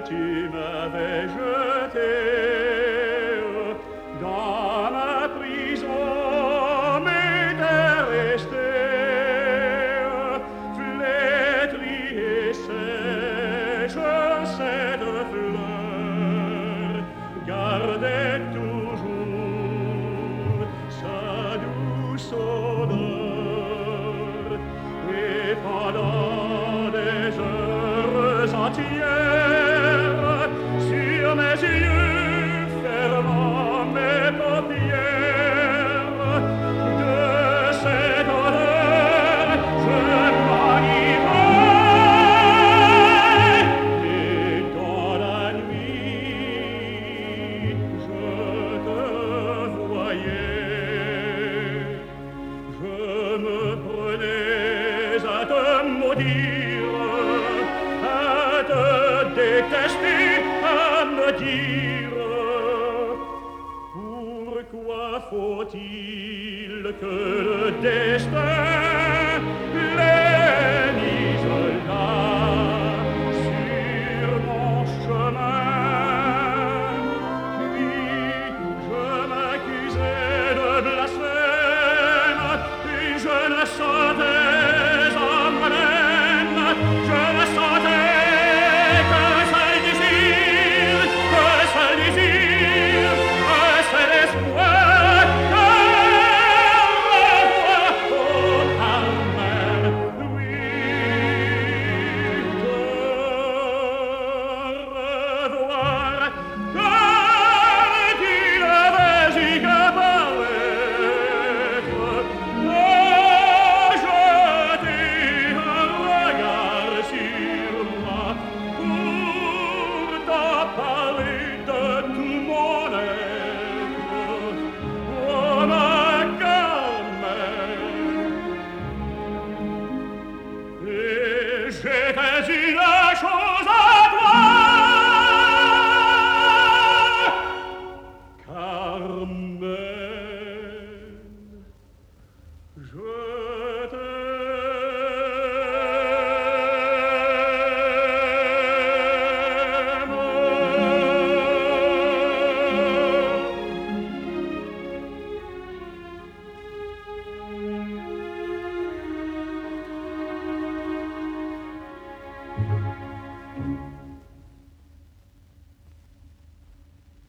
tu m'avais jeté dans la prison, m'était resté flétrie et sèche cette fleur, gardait toujours sa douce odeur, et pendant des heures entières, sur mes yeux fermant mes paupières, de cette odeur je m'enivrais, et dans la nuit je te voyais. Je me prenais à te maudire, à te détester, à me dire: pourquoi faut-il que le destin les mise là sur mon chemin? Puis je m'accusais de blasphème, et je ne sentais en moi-même, je ne sentais qu'un seul désir, un seul désir, un seul espoir, de revoir au Carmel, oui, de revoir, comme tu l'avais dit qu'à paraître, jeter un regard sur moi pour t'en parler de tout mon être. Oh ma Carmen, et j'étais une chose à toi, Carmen. Je t'aime.